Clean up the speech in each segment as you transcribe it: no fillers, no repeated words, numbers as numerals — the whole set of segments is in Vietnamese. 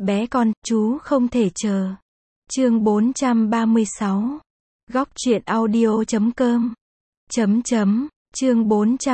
Bé con, chú không thể chờ. Chương 436. Góc truyện audio.com. Chương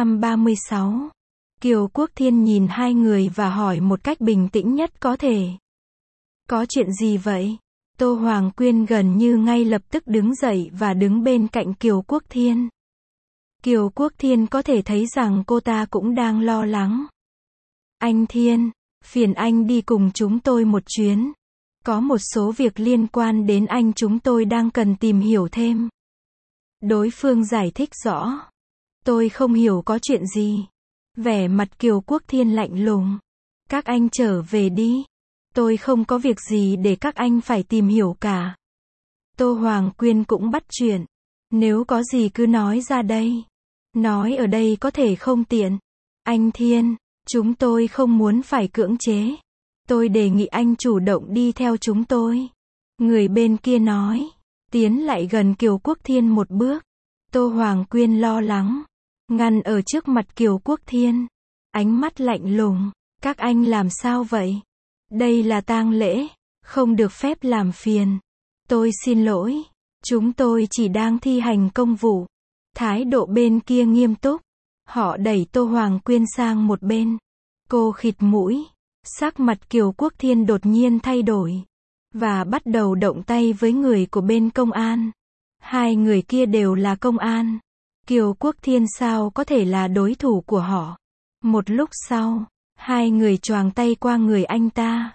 436. Kiều Quốc Thiên nhìn hai người và hỏi một cách bình tĩnh nhất có thể. Có chuyện gì vậy? Tô Hoàng Quyên gần như ngay lập tức đứng dậy và đứng bên cạnh Kiều Quốc Thiên. Kiều Quốc Thiên có thể thấy rằng cô ta cũng đang lo lắng. Anh Thiên, phiền anh đi cùng chúng tôi một chuyến. Có một số việc liên quan đến anh chúng tôi đang cần tìm hiểu thêm. Đối phương giải thích rõ. Tôi không hiểu có chuyện gì. Vẻ mặt Kiều Quốc Thiên lạnh lùng. Các anh trở về đi. Tôi không có việc gì để các anh phải tìm hiểu cả. Tô Hoàng Quyên cũng bắt chuyện. Nếu có gì cứ nói ra đây. Nói ở đây có thể không tiện. Anh Thiên, chúng tôi không muốn phải cưỡng chế. Tôi đề nghị anh chủ động đi theo chúng tôi. Người bên kia nói. Tiến lại gần Kiều Quốc Thiên một bước. Tô Hoàng Quyên lo lắng. Ngăn ở trước mặt Kiều Quốc Thiên. Ánh mắt lạnh lùng. Các anh làm sao vậy? Đây là tang lễ. Không được phép làm phiền. Tôi xin lỗi. Chúng tôi chỉ đang thi hành công vụ. Thái độ bên kia nghiêm túc. Họ đẩy Tô Hoàng Quyên sang một bên. Cô khịt mũi. Sắc mặt Kiều Quốc Thiên đột nhiên thay đổi. Và bắt đầu động tay với người của bên công an. Hai người kia đều là công an. Kiều Quốc Thiên sao có thể là đối thủ của họ. Một lúc sau, hai người choàng tay qua người anh ta.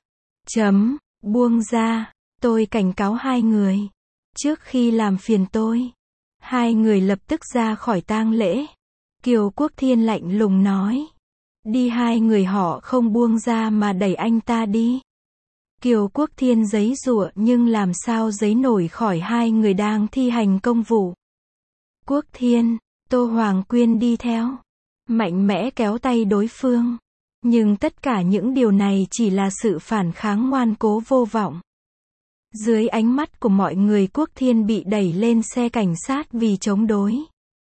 Buông ra. Tôi cảnh cáo hai người. Trước khi làm phiền tôi. Hai người lập tức ra khỏi tang lễ. Kiều Quốc Thiên lạnh lùng nói. Đi. Hai người họ không buông ra mà đẩy anh ta đi. Kiều Quốc Thiên giãy giụa nhưng làm sao giãy nổi khỏi hai người đang thi hành công vụ. Quốc Thiên, Tô Hoàng Quyên đi theo. Mạnh mẽ kéo tay đối phương. Nhưng tất cả những điều này chỉ là sự phản kháng ngoan cố vô vọng. Dưới ánh mắt của mọi người Quốc Thiên bị đẩy lên xe cảnh sát vì chống đối.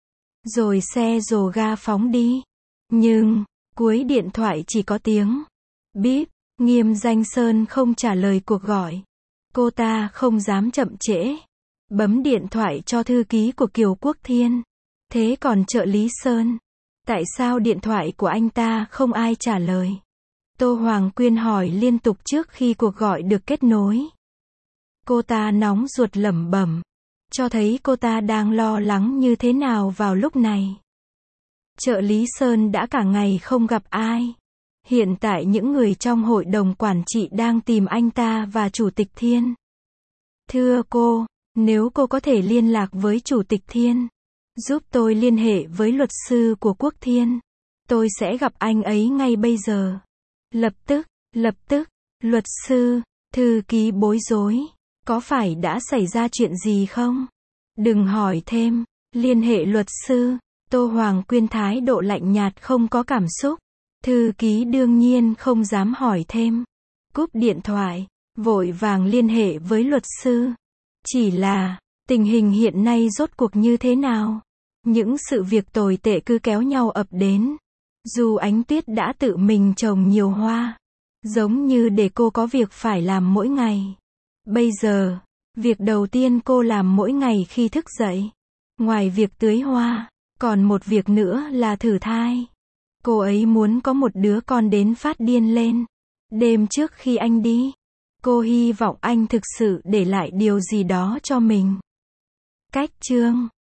Rồi xe rồ ga phóng đi. Nhưng, cuối điện thoại chỉ có tiếng bíp. Nghiêm Danh Sơn không trả lời cuộc gọi. Cô ta không dám chậm trễ. Bấm điện thoại cho thư ký của Kiều Quốc Thiên. Thế còn trợ lý Sơn? Tại sao điện thoại của anh ta không ai trả lời? Tô Hoàng Quyên hỏi liên tục trước khi cuộc gọi được kết nối. Cô ta nóng ruột lẩm bẩm. Cho thấy cô ta đang lo lắng như thế nào vào lúc này. Trợ lý Sơn đã cả ngày không gặp ai. Hiện tại những người trong hội đồng quản trị đang tìm anh ta và Chủ tịch Thiên. Thưa cô, nếu cô có thể liên lạc với Chủ tịch Thiên, giúp tôi liên hệ với luật sư của Quốc Thiên. Tôi sẽ gặp anh ấy ngay bây giờ. Lập tức, luật sư, thư ký bối rối. Có phải đã xảy ra chuyện gì không? Đừng hỏi thêm, liên hệ luật sư. Tô Hoàng Quyên thái độ lạnh nhạt không có cảm xúc. Thư ký đương nhiên không dám hỏi thêm. Cúp điện thoại, vội vàng liên hệ với luật sư. Chỉ là, tình hình hiện nay rốt cuộc như thế nào? Những sự việc tồi tệ cứ kéo nhau ập đến. Dù Ánh Tuyết đã tự mình trồng nhiều hoa. Giống như để cô có việc phải làm mỗi ngày. Bây giờ, việc đầu tiên cô làm mỗi ngày khi thức dậy. Ngoài việc tưới hoa, còn một việc nữa là thử thai. Cô ấy muốn có một đứa con đến phát điên lên. Đêm trước khi anh đi, cô hy vọng anh thực sự để lại điều gì đó cho mình. Cách chương